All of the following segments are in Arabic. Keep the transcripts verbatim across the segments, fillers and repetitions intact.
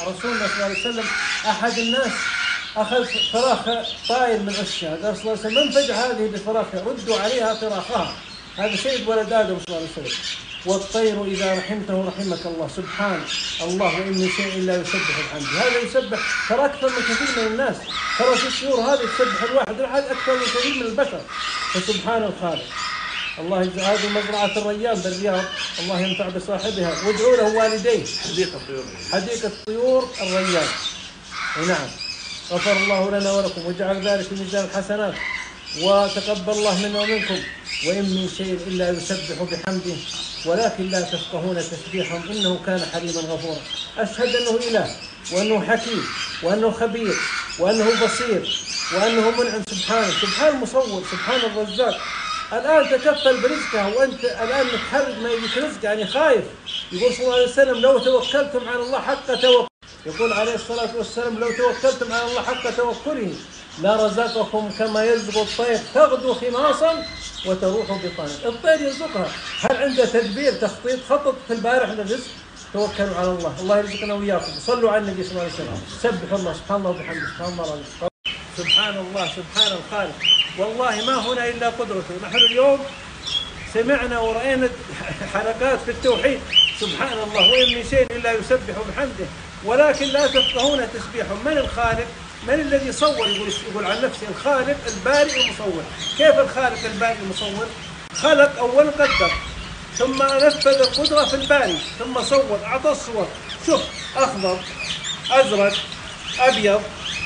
رسولنا صلى الله عليه وسلم أحد الناس أخذ فراخ طاير من عشها، قال صلى الله عليه وسلم من فجع هذه بفراخها؟ ردوا عليها فراخها. هذا سيد ولد آدم صلى الله عليه وسلم. والطير إذا رحمته رحمك الله. سبحان الله وإن من شيء إلا يسبح بحمده. هذا يسبح ترى أكثر من كثير من الناس، ترى في الطيور هذه تسبح الواحد الواحد أكثر من كثير من البشر. فسبحان الخالق. الله يجزاه. هذه مزرعة الريان بالرياض، الله ينفع بصاحبها، وادعوا له والديه. حديقة الطيور حديقة طيور الريان. نعم. غفر الله لنا ولكم وجعل ذلك في ميزان الحسنات، وتقبل الله منا ومنكم. وإن من شيء إلا يسبح بحمده ولكن لا تفقهون تسبيحهم إنه كان حليما غفورا. أشهد أنه إله، وأنه حكيم، وأنه خبير، وأنه بصير، وأنه منعم سبحانه. سبحان المصور، سبحان الرزاق. الآن تكفل برزقها وأنت الآن متحرج ما يجيك رزق، يعني خايف. يقول صلى الله عليه وسلم لو توكلتم على الله حق توكل، يقول عليه الصلاة والسلام لو توكلتم على الله حق توكله لرزقكم كما يرزق الطير تغدو خماصا وتروح بطانا. الطير يرزقها. هل عنده تدبير تخطيط؟ خطط في البارح للرزق. توكلوا على الله، الله يرزقنا وإياكم. صلوا على النبي صلى الله عليه وسلم. سبحوا الله، سبحان الله وبحمده، سبحان الله العظيم. سبحان الله، سبحان الخالق. والله ما هنا إلا قدرته. نحن اليوم سمعنا ورأينا حلقات في التوحيد. سبحان الله وإن من شيء إلا يسبح بحمده ولكن لا تفقهون تسبيحهم. من الخالق؟ من الذي صور؟ يقول يقول عن نفسه الخالق البارئ المصور. كيف الخالق البارئ المصور؟ خلق أول قدر، ثم نفذ القدرة في الباري، ثم صور، أعطى الصور. شوف أخضر، أزرق، أبيض،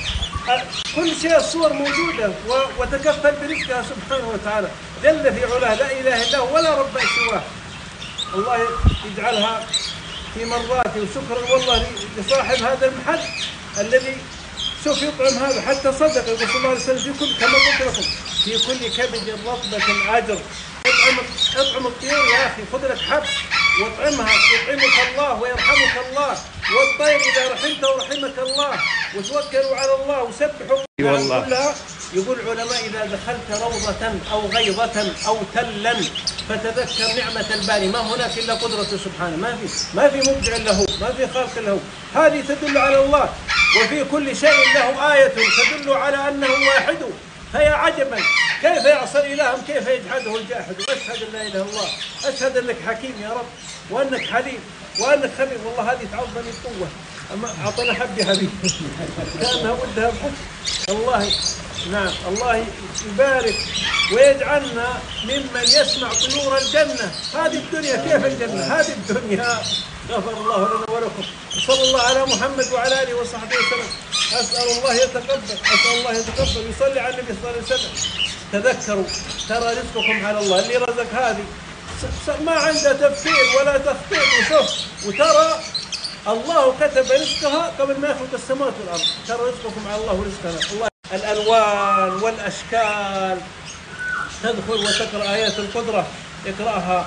كل شيء الصور موجودة، وتكفل برزقها سبحانه وتعالى. جل في علاه لا إله إلا هو ولا رب سواه. الله يجعلها في مرضاته وشكرا والله لصاحب هذا المحل الذي شوف يطعم هذا حتى صدق. يقول صلى الله عليه وسلم في كل كما قلت لكم في كل كبد رطبة أجر. اطعم اطعم الطيور يا أخي، خذ لك حب واطعمها يطعمك الله ويرحمك الله. والطير إذا رحمته رحمك الله. وتوكلوا على الله وسبحوا والله. كلها. يقول العلماء إذا دخلت روضة أو غيضة أو تلا فتذكر نعمة الباري، ما هناك إلا قدرته سبحانه، ما في ما في مبدع له، ما في خالق له. هذه تدل على الله. وفي كل شيء له آية تدل على أنه واحد. فيا عجبا كيف يعصى إلههم، كيف يجحده الجاحد. وأشهد أن لا إله إلا الله، أشهد أنك حكيم يا رب، وأنك حليم، وأنك خبير. والله هذه تعظني القوة. أما أعطنا حبي حبيبي كأنها ودها بحب. الله نعم، الله يبارك ويجعلنا ممن يسمع طيور الجنة. هذه الدنيا كيف الجنة؟ هذه الدنيا. غفر الله لنا ولكم. صلى الله على محمد وعلى آله وصحبه وسلم. أسأل الله يتقبل، أسأل الله يتقبل. يصلي على النبي صلى الله عليه وسلم. تذكروا ترى رزقكم على الله. اللي رزق هذه ما عنده تفكير ولا تخطيط. وشوف وترى الله كتب رزقها قبل ما يخلق السماوات والأرض. ترى رزقكم على الله ورزقنا. الله الألوان والأشكال تدخل وتقرأ آيات القدرة. اقرأها.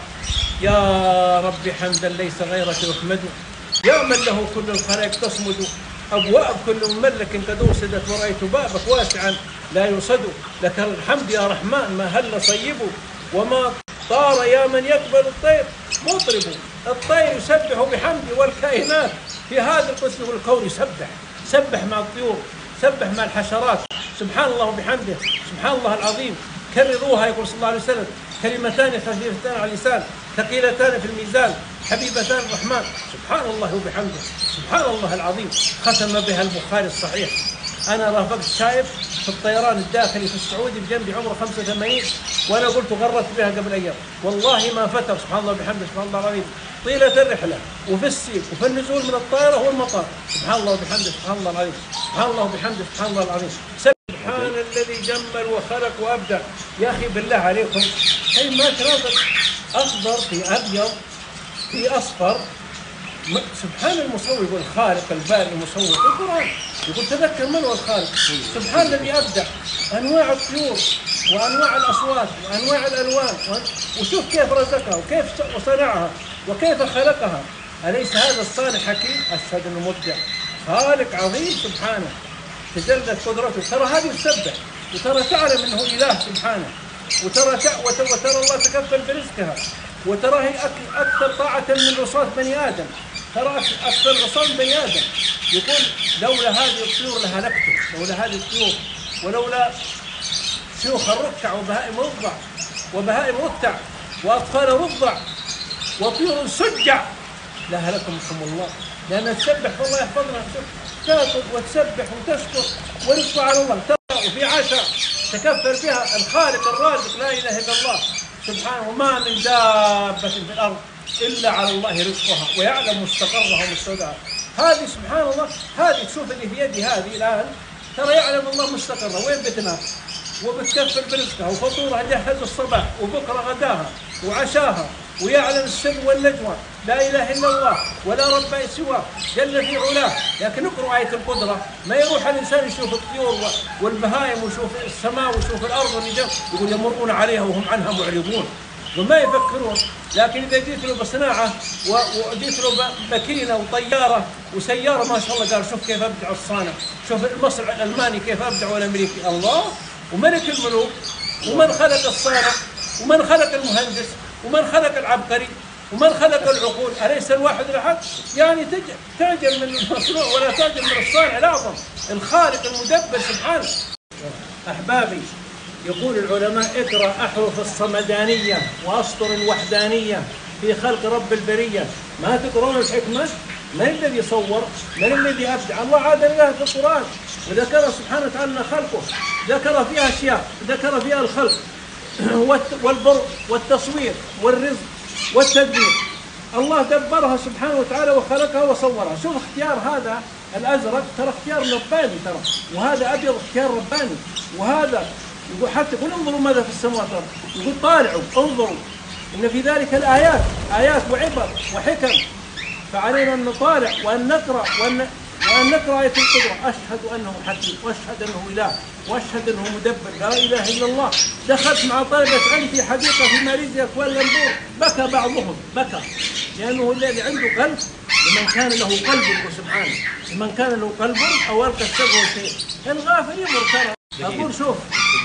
يا رب حمدا ليس غيرك يحمد، يا من له كل الخلائق تصمد. أبواب كل مملك قد أوسدت، ورأيت بابك واسعا لا يصد. لك الحمد يا رحمن ما هل صيب، وما طار يا من يقبل الطير مطرب. الطير يسبح بحمده، والكائنات في هذا القسم والكون يسبح. سبح مع الطيور، سبح مع الحشرات. سبحان الله وبحمده، سبحان الله العظيم. كرروها. يقول صلى الله عليه وسلم كلمتان خفيفتان على اللسان ثقيلتان في الميزان حبيبتان الرحمن. سبحان الله وبحمده، سبحان الله العظيم. ختم بها البخاري الصحيح. أنا رافقت شايف في الطيران الداخلي في السعودي بجنبي عمره خمسة وثمانين، وأنا قلت غرت بها قبل أيام والله ما فتر. سبحان الله وبحمده، سبحان الله العظيم. طيلة الرحلة وفي السير وفي النزول من الطائرة والمطار. سبحان الله وبحمده، سبحان الله العظيم. سبحان الله وبحمده، سبحان الله العظيم. سبحان الذي جمل وخلق وأبدع. يا أخي بالله عليكم هي ما تناظر أخضر في أبيض في أصفر. سبحان المصور. يقول الخالق البارئ المصور في القرآن. يقول تذكر من هو الخالق. سبحان الذي أبدع أنواع الطيور وأنواع الأصوات وأنواع الألوان. وشوف كيف رزقها وكيف صنعها وكيف خلقها. أليس هذا الصانع حكيم؟ أشهد أنه مبدع خالق عظيم سبحانه. تجلت قدرته. ترى هذه تسبح، وترى تعلم أنه إله سبحانه، وترى وترى الله تكفل برزقها، وترى هي أكثر طاعة من رصاص بني آدم. ترى أكثر عصام بني آدم. يقول لولا هذه الطيور لهلكتم، لولا هذه الطيور ولولا شيوخ الركع وبهائم رضع وبهائم رتع وأطفال رضع وطيور سجع لهلكمكم الله. لأن تسبح والله يحفظنا، تاكل وتسبح وتشكر ورزق على الله، ترى وفي عشاء تكفر بها الخالق الرازق لا إله إلا الله سبحانه. وما من دابة في الأرض إلا على الله رزقها ويعلم مستقرها ومستودعها. هذه سبحان الله، هذه تشوف اللي في يدي هذه الآن، ترى يعلم الله مستقرها وين بتنام وبتكفل برزقها وفطورها جهز الصباح وبكرة غداها وعشاها، ويعلم السر والنجوى، لا إله إلا الله ولا رب سواه جل في علاه. لكن اقرأ آية القدرة، ما يروح الإنسان يشوف الطيور والبهائم ويشوف السماء ويشوف الأرض والنجوم يقول يمرون عليها وهم عنها معرضون وما يفكرون. لكن إذا جيت له بصناعة وجيت له ماكينة وطيارة وسيارة ما شاء الله، قال شوف كيف أبدع الصانع، شوف المصنع الألماني كيف أبدع والأمريكي. الله وملك الملوك ومن خلق الصانع ومن خلق المهندس ومن خلق العبقري ومن خلق العقول، أليس الواحد الأحد؟ يعني تعجب من المصنوع ولا تعجب من الصانع الأعظم الخالق المدبر سبحانه. أحبابي، يقول العلماء اقرأ أحرف الصمدانية وأسطر الوحدانية في خلق رب البرية. ما تقرون الحكمة؟ من الذي صور؟ من الذي أبدع؟ الله عاد لها في القرآن وذكر سبحانه وتعالى خلقه، ذكر فيها أشياء، ذكر فيها الخلق والبر والتصوير والرزق والتدبير. الله دبرها سبحانه وتعالى وخلقها وصورها. شوف اختيار هذا الأزرق ترى اختيار رباني ترى، وهذا أبيض اختيار رباني، وهذا يقول حتى يقول انظروا ماذا في السماوات والأرض، يقول طالعوا انظروا إن في ذلك الآيات آيات وعبر وحكم، فعلينا أن نطالع وأن نقرأ وأن وأن نقرأ آية القدرة. أشهد أنه حكيم وأشهد أنه إله وأشهد أنه مدبر لا إله إلا الله. دخلت مع طلبة علم في حديقة في ماليزيا كوالالمبور، بكى بعضهم بكى لأنه الذي عنده قلب لمن كان له قلب سبحانه، لمن كان له قلب أو ألقى السبع شيء. الغافل يمر ترى، أقول شوف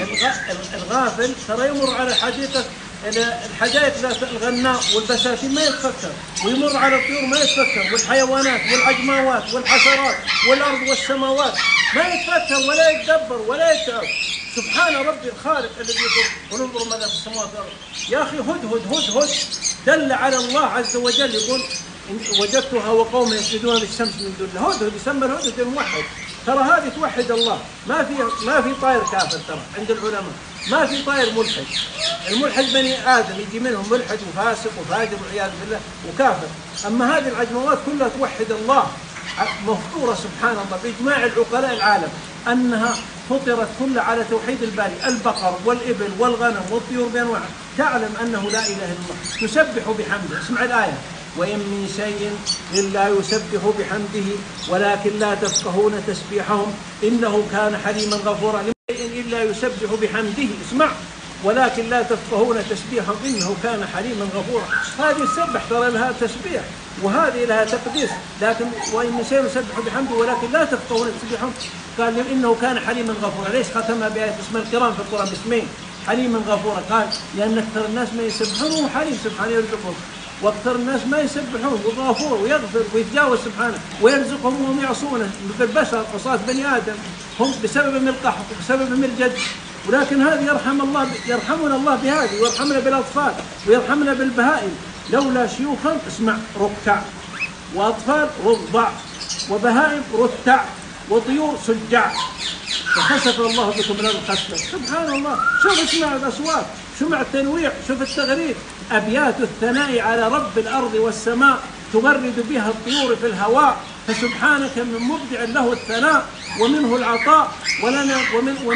الغافل ترى يمر على حديقة الحدائق ذات الغناء والبساتين ما يتفكر، ويمر على الطيور ما يتفكر، والحيوانات والعجماوات والحشرات والأرض والسماوات ما يتفكر ولا يتدبر ولا يتعب. سبحان ربي الخالق الذي يقول وننظر ماذا في السماوات والأرض. يا أخي هدهد هدهد دل على الله عز وجل، يقول وجدتها وقوم يسجدون للشمس من دون الله. هدهد يسمى الهدهد الموحد، ترى هذه توحد الله. ما في ما في طائر كافر ترى عند العلماء، ما في طائر ملحد. الملحد بني آدم يجي منهم ملحد وفاسق وفاجر والعياذ بالله وكافر. أما هذه العجموات كلها توحد الله، مفطورة سبحان الله بإجماع العقلاء العالم أنها فطرت كلها على توحيد الباري. البقر والإبل والغنم والطيور بأنواعها تعلم أنه لا إله إلا الله، تسبح بحمده. اسمع الآية: وإن من شيء إلا يسبح بحمده ولكن لا تفقهون تسبيحهم إنه كان حليما غفورا. شيء إلا يسبح بحمده، اسمع، ولكن لا تفقهون تسبيحهم إنه كان حليما غفورا. هذه السبح ترى لها تسبيح وهذه لها تقديس، لكن وإن من شيء يسبح بحمده ولكن لا تفقهون تسبيحهم قال إنه كان حليما غفورا. ليش ختمها بآية اسم الكرام في القرآن باسمين حليما غفورا؟ قال لأن أكثر الناس ما يسبحون وهو حليم سبحانه يرزقهم، واكثر الناس ما يسبحون وغفور ويغفر ويتجاوز سبحانه ويرزقهم وهم يعصونه. مثل البشر عصاة بني آدم هم بسبب من القحط وبسبب من الجد، ولكن هذه يرحم الله يرحمنا الله بهذه، ويرحمنا بالأطفال ويرحمنا بالبهائم. لولا شيوخا اسمع ركع وأطفال رضع وبهائم رتع وطيور سجع فخسف الله بكم الأرض خسفا. سبحان الله، شوف اسمع الأصوات، سمع التنويع، شوف التغريد، أبيات الثناء على رب الأرض والسماء تغرد بها الطيور في الهواء. فسبحانك من مبدع له الثناء ومنه العطاء ولنا ومن, ومن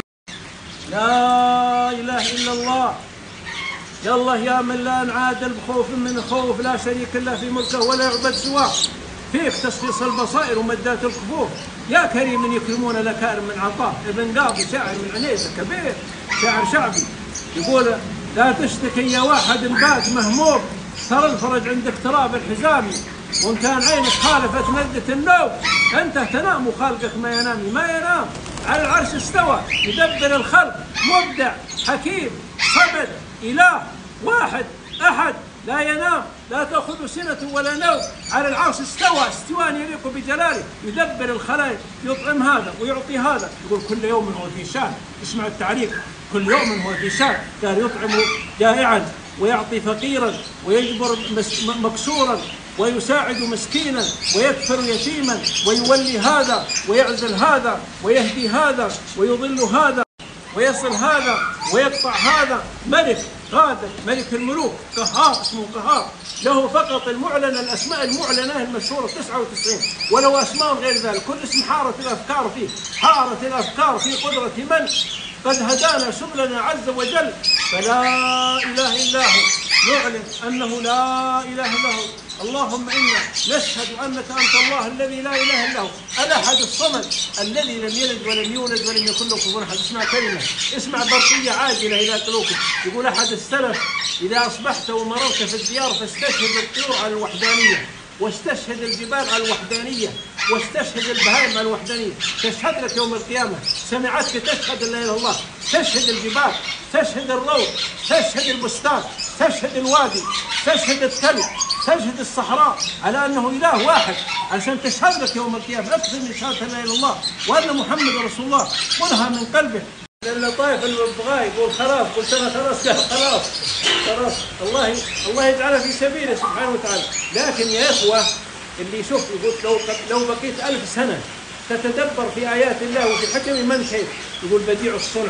لا إله إلا الله. يا الله يا من لا نعادل بخوف من خوف، لا شريك له في ملكه ولا يعبد سواه. فيك تشخيص البصائر ومدات الكفوف، يا كريم يكرمون لكارم من عطاء. ابن قاضي شاعر من عنيزة كبير، شاعر شعبي، يقول لا تشتكي يا واحد بات مهموم، ترى الفرج عند اقتراب الحزام، وان كان عينك خالفت مدة النوم انت تنام وخالقك ما ينام. ما ينام، على العرش استوى يدبر الخلق، مبدع حكيم صمد إله واحد أحد لا ينام، لا تأخذ سنة ولا نوم، على العرش استوى استواء يليق بجلاله، يدبر الخلائق، يطعم هذا ويعطي هذا. يقول كل يوم هو في شان، اسمع التعريف، كل يوم هو في شان. قال يطعم جائعا ويعطي فقيرا ويجبر مكسورا ويساعد مسكينا ويكفر يتيما ويولي هذا ويعزل هذا ويهدي هذا ويضل هذا ويصل هذا ويقطع هذا. ملك قادر، ملك الملوك، قهار، اسمه قهار، له فقط المعلن، الاسماء المعلنه المشهوره تسعة وتسعين، ولو اسماء غير ذلك. كل اسم حارت الافكار فيه، حارت الافكار في قدره من قد هدانا سبلنا عز وجل. فلا اله الا هو، نعلن انه لا اله الا هو. اللهم انا نشهد انك انت الله الذي لا اله الا هو، الاحد الصمد الذي لم يلد ولم يولد ولم يكن له كفوا احد. اسمع كلمه، اسمع برقيه عاجله الى قلوبكم. يقول احد السلف: اذا اصبحت ومررت في الديار فاستشهد الطيور على الوحدانيه، واستشهد الجبال على الوحدانيه، واستشهد البهائم على الوحدانيه. تشهد لك يوم القيامه، سمعتك تشهد لا اله الا الله. تشهد الجبال، تشهد الروض، تشهد البستان، تشهد الوادي، تشهد التل، تشهد الصحراء على انه اله واحد، عشان تشهد لك يوم القيامه. اكثر من شهاده لا اله الا الله وان محمد رسول الله، قلها من قلبك. لأن طائف البغاء يقول خلاص، قلت انا خلاص، قال خلاص خلاص. الله الله يجعلها في سبيله سبحانه وتعالى. لكن يا اخوه اللي يشوف يقول لو لو بقيت ألف سنه تتدبر في ايات الله وفي حكم من كيف، يقول بديع الصنع،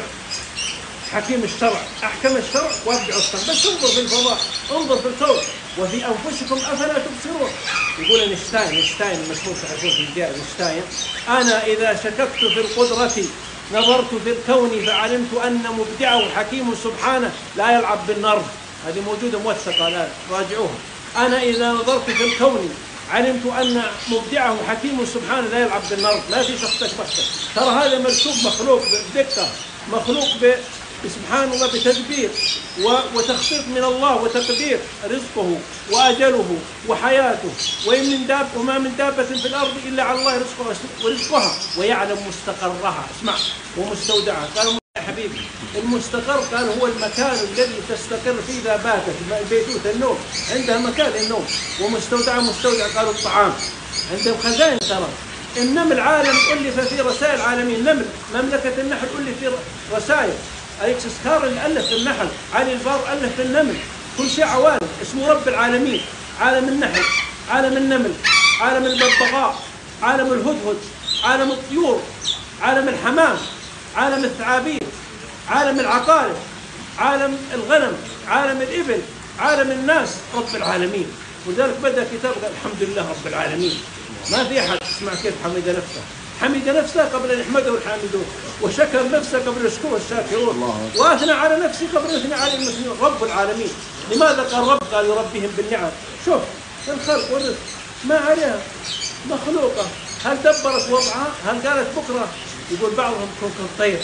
حكيم الشرع، احكم الشرع وابدع الصنع. بس انظر في الفضاء، انظر في الكون، وفي انفسكم افلا تبصرون. يقول اينشتاين، اينشتاين المشهور تعرفون في الجائزة اينشتاين: انا اذا شككت في القدرة نظرت في الكون فعلمت ان مبدعه حكيم سبحانه لا يلعب بالنرد. هذه موجوده موثقه الان، راجعوها. انا اذا نظرت في الكون علمت ان مبدعه حكيم سبحانه لا يلعب بالنرد، لا في شخصك بختك. ترى هذا مرسوم، مخلوق بدقه، مخلوق ب سبحان الله بتدبير وتخطيط من الله وتقدير رزقه واجله وحياته. وان من داب وما من دابه في الارض الا على الله رزقها ورزقها ويعلم مستقرها. اسمع، ومستودعها. قالوا يا حبيبي المستقر قال هو المكان الذي تستقر فيه اذا باتت، البيتوت النوم، عندها مكان للنوم. ومستودعها مستودع قالوا الطعام، عندهم خزائن. ترى النمل عالم ألف في رسائل عالمين، نمل مملكه النحل ألف في رسائل. أليكس سكار اللي ألف في النحل، علي البار ألف في النمل. كل شيء عوالم، اسمه رب العالمين. عالم النحل، عالم النمل، عالم الببغاء، عالم الهدهد، عالم الطيور، عالم الحمام، عالم الثعابين، عالم العقارب، عالم الغنم، عالم الإبل، عالم الناس، رب العالمين. ولذلك بدأ كتاب الحمد لله رب العالمين. ما في أحد اسمع كيف حمد نفسه، حمد نفسه قبل أن يحمده الحامدون، وشكر نفسه قبل يشكره الشاكرون، وأثنى على نفسه قبل أن يثنى على المسلمين. رب العالمين. لماذا قال رب؟ قال يربيهم بالنعم. شوف الخلق والرزق ما عليها، مخلوقة. هل دبرت وضعها؟ هل قالت بكرة؟ يقول بعضهم كن كالطير.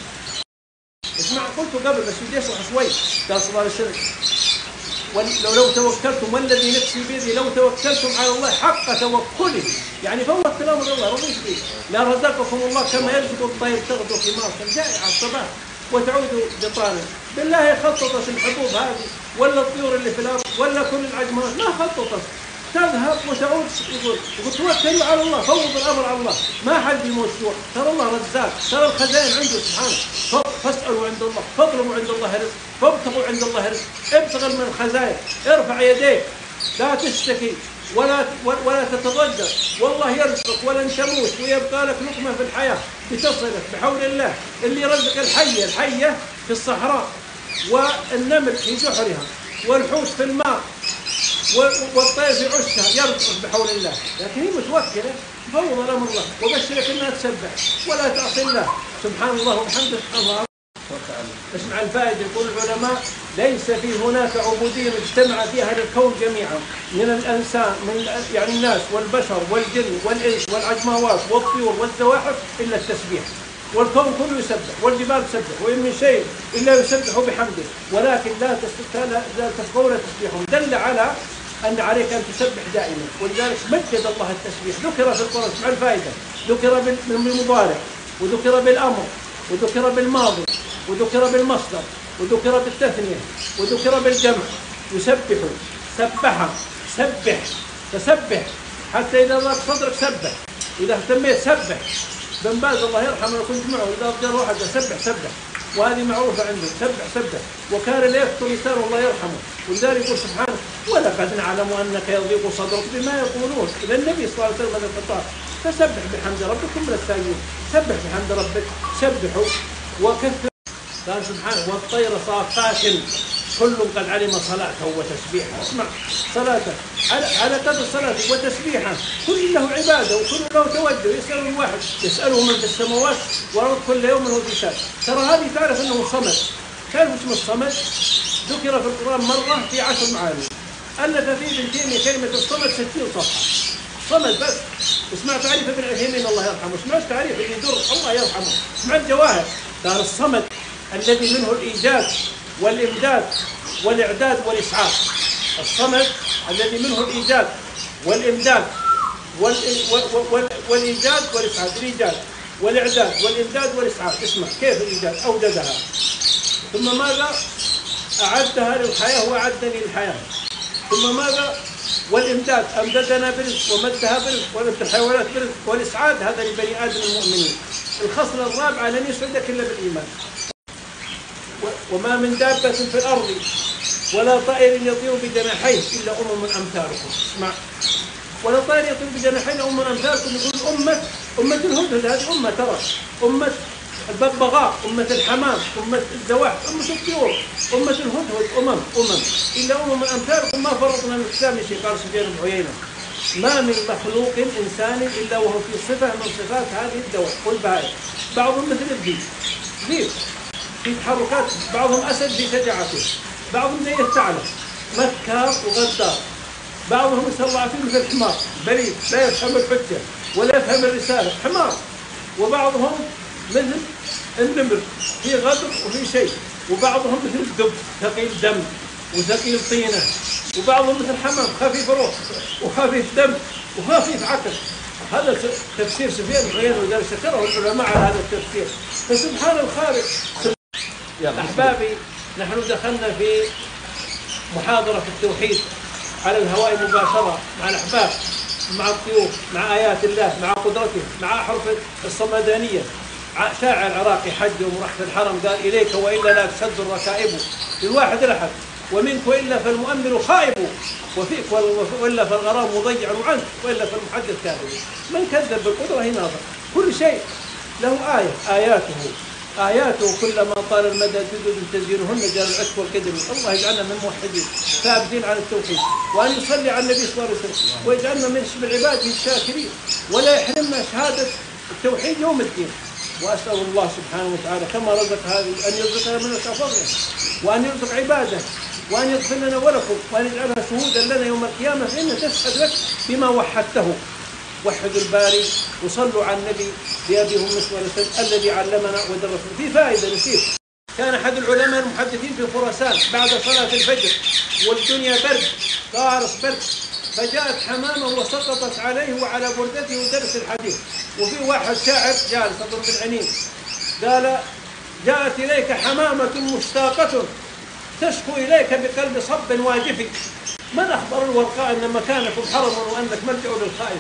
اسمع، قلت قبل بس بدي اشرح شوي. قال صلى الله عليه وسلم: ولو لو توكلتم والذي نفسي بيده لو توكلتم على الله حق توكله، يعني فوق كلام الله رضيت به لرزقكم الله كما يرزق الطير تغدو في مارس جائعة الصباح وتعود بطانا. بالله خططت الحبوب هذه ولا الطيور اللي في الارض ولا كل العجمات؟ ما خططت، تذهب وتعود. يقول توكلوا على الله، فوض الامر على الله، ما حد يموت جوع. ترى الله رزاق، ترى الخزائن عنده سبحانه. فاسالوا عند الله، فاطلبوا عند الله رزق، فابتغوا عند الله رزق. ابتغ من الخزائن، ارفع يديك، لا تشتكي ولا ولا تتضجر، والله يرزقك ولن تموت ويبقى لك لقمه في الحياه بتصلك بحول الله. اللي يرزق الحيه، الحيه في الصحراء، والنمل في جحرها، والحوت في الماء، والطير في عشها، يرزقك بحول الله. لكن هي متوكله، فوض الامر الله، وبشرك انها تسبح ولا تعصي الله. سبحان الله وبحمده الله. اسمع الفائده. يقول العلماء: ليس في هناك عبوديه اجتمع فيها للكون جميعا من الانسان، من يعني الناس والبشر والجن والانس والعجماوات والطيور والزواحف الا التسبيح. والكون كله يسبح، والجبال تسبح، وإن من شيء إلا يسبح بحمده ولكن لا لا تفقهون تسبيحهم. دل على أن عليك أن تسبح دائما، ولذلك مجد الله التسبيح. ذكر في القرآن، اسمع الفائدة، ذكر بالمضارع، وذكر بالأمر، وذكر بالماضي، وذكر بالمصدر، وذكر بالتثنية، وذكر بالجمع. يسبح سبح سبح تسبح، حتى إذا ضاق صدرك سبح، إذا اهتميت سبح. بن باز الله يرحمه أنا كنت معه، إذا أفجر واحد سبح سبح، وهذه معروفة عنده، سبح سبح. وكان لا يفتر لسانه الله يرحمه، ولذلك يقول سبحانه ولقد نعلم أنك يضيق صدرك بما يقولون، إلى النبي صلى الله عليه وسلم هذا الخطاب. فسبح بحمد ربك ثم لا تستعجلون، سبح بحمد ربك، سبحوا وكثر. قال سبحانه والطير صافات كل قد علم صلاته وتسبيحه. اسمع صلاته على على قدر صلاته وتسبيحه، كل له عباده وكل له توجه. يسأله الواحد، يسأله من في السماوات والأرض كل يوم هو في شأن. ترى هذه تعرف أنه صمد. تعرف اسم الصمد؟ ذكر في القرآن مرة في عشر معاني. ألف فيه ابن تيمية كلمة الصمد ستين صفحة. صمد بس. اسمع تعريف ابن عثيمين الله يرحمه، اسمع تعريف اللي يدر الله يرحمه، اسمع الجواهر. قال الصمد الذي منه الإيجاد والإمداد والإعداد والإسعاد. الصمد الذي منه الإيجاد والإمداد والإيجاد والإسعاد، الإيجاد والإعداد والإمداد والإسعاد. اسمع كيف الإيجاد أوجدها، ثم ماذا أعدها للحياة وأعدني للحياة، ثم ماذا والإمداد أمددنا برزق ومدها برزق ومد الحيوانات برزق، والإسعاد هذا لبني آدم المؤمنين. الخصلة الرابعة لن يسعدك إلا بالإيمان. وما من دابة في الأرض ولا طائر يطير بجناحيه إلا أمم أمثالكم. اسمع، ولا طائر يطير بجناحين أمم أمثالكم. يقول أمة أمة الهدهد، هذه أمة ترى، أمة الببغاء، أمة الحمام، أمة الزواحف، أمة الطيور، أمة الهدهد، أمم أمم إلا أمم أمثالكم ما فرطنا من الكتاب من شيء. قال سفيان بن عيينة ما من مخلوق إنسان إلا وهو في صفة من صفات هذه الدواء والبهائم. بعضهم مثل الذئب، ذئب في تحركات، بعضهم أسد في شجاعته، بعضهم زي الثعلب مكار وغدار، بعضهم يسأل الله عافية مثل الحمار بريد لا يفهم الحجة ولا يفهم الرسالة، حمار. وبعضهم مثل النمر في غدر وفي شيء، وبعضهم مثل الدب ثقيل دم وثقيل طينة، وبعضهم مثل الحمام خفيف روح وخفيف دم وخفيف عقل. هذا تفسير سفيان بن عيينة، وذلك شكره العلماء على هذا التفسير. فسبحان الخالق. أحبابي، نحن دخلنا في محاضرة في التوحيد على الهواء مباشرة مع الأحباب، مع الطيور، مع آيات الله، مع قدرته، مع أحرف الصمدانية. شاعر عراقي حج ومرح في الحرم قال إليك وإلا لا تسد الركائب للواحد الأحد، ومنك وإلا فالمؤمل خائب، وفيك وإلا فالغرام مضيع عنك، وإلا فالمحدث كاذب. من كذب بالقدرة ناظر. كل شيء له آية، آياته آياته كلما طال المدى جدد تزينهن جال العشق والكذب. الله يجعلنا من الموحدين ثابتين على التوحيد، وأن يصلي على النبي صلى الله عليه وسلم، ويجعلنا من اسم العباد الشاكرين، ولا يحرمنا شهادة التوحيد يوم الدين. وأسأل الله سبحانه وتعالى كما رزق هذه أن يرزقنا من فضله، وأن يرزق عباده، وأن يغفر لنا ولكم، وأن يجعلها شهودا لنا يوم القيامة، فإن تشهد لك بما وحدته. وحدوا الباري وصلوا على النبي بأبي هم وسلم الذي علمنا ودرسنا. في فائدة نسيت، كان أحد العلماء المحدثين في خراسان بعد صلاة الفجر والدنيا برد قارس برد، فجاءت حمامة وسقطت عليه وعلى بردته ودرس الحديث. وفي واحد شاعر جالس أضرب العنين قال جاءت إليك حمامة مشتاقة تشكو إليك بقلب صب واجف، من أخبر الورقاء أن مكانكم حرم وأنك ملجأ للخائف.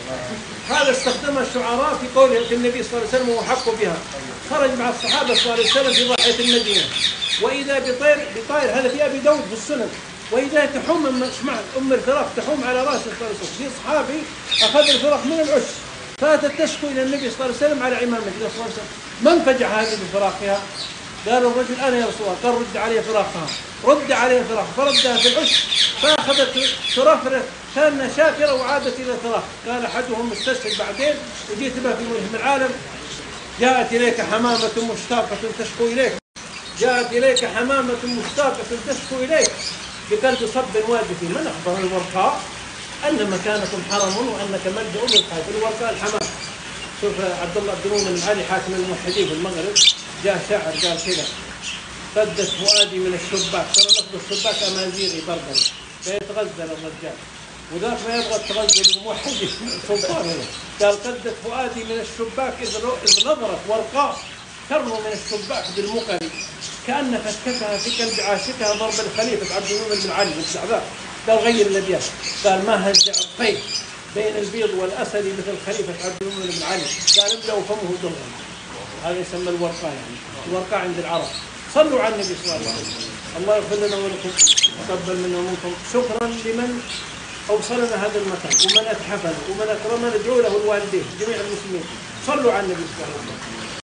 هذا استخدم الشعراء في قوله في النبي صلى الله عليه وسلم وحقوا بها. خرج مع الصحابة صلى الله عليه وسلم في ضاحية المدينة، وإذا بطير بطير هذا في أبي داود في السنن، وإذا تحوم اسمع أم الفراق تحوم على رأس صلى الله عليه وسلم. في صحابي أخذ الفراق من العش، فاتت تشكو إلى النبي صلى الله عليه وسلم على عمامته صلى الله عليه وسلم. من فجع هذه بفراقها؟ قال الرجل أنا يا رسول الله. قال رد علي فراقها، رد علي فراق، فردها في العش فأخذت ترفرف كان شاكرة وعادت إلى فراق. قال أحدهم مستشهد بعدين وجيت بها في ملهم العالم جاءت إليك حمامة مشتاقة تشكو إليك، جاءت إليك حمامة مشتاقة تشكو إليك بقلب صب واجف، من أخبر الورقاء أن مكانكم حرم وأنك ملجأ للخائف. الورقاء الحمام. شوف عبد الله بن مؤمن العلي حاكم الموحدين في المغرب جاء شاعر قال كذا قدت فؤادي من الشباك، ترى لفظ الشباك أمازيغي بربري فيتغزل الرجال، وذاك ما يبغى التغزل الموحدين سلطان هنا. قال قدت فؤادي من الشباك إذ نظرت ورقاء ترمو من الشباك بالمقل كأن فتكتها في قلب عاشقها ضرب الخليفة عبد المؤمن بن علي بن سعداء. قال غير الابيات، قال ما هزع الطير بين البيض والاسد مثل خليفه عبد المؤمن بن علي، قال املا فمه درا. هذا يسمى الورقاء، يعني الورقاء عند العرب. صلوا على النبي صلى الله عليه وسلم. الله يغفر لنا ولكم وتقبل منا ومنكم. شكرا لمن اوصلنا هذا المكان ومن اتحفنا ومن اكرمنا. ندعو له الوالدين جميع المسلمين. صلوا على النبي صلى الله عليه وسلم.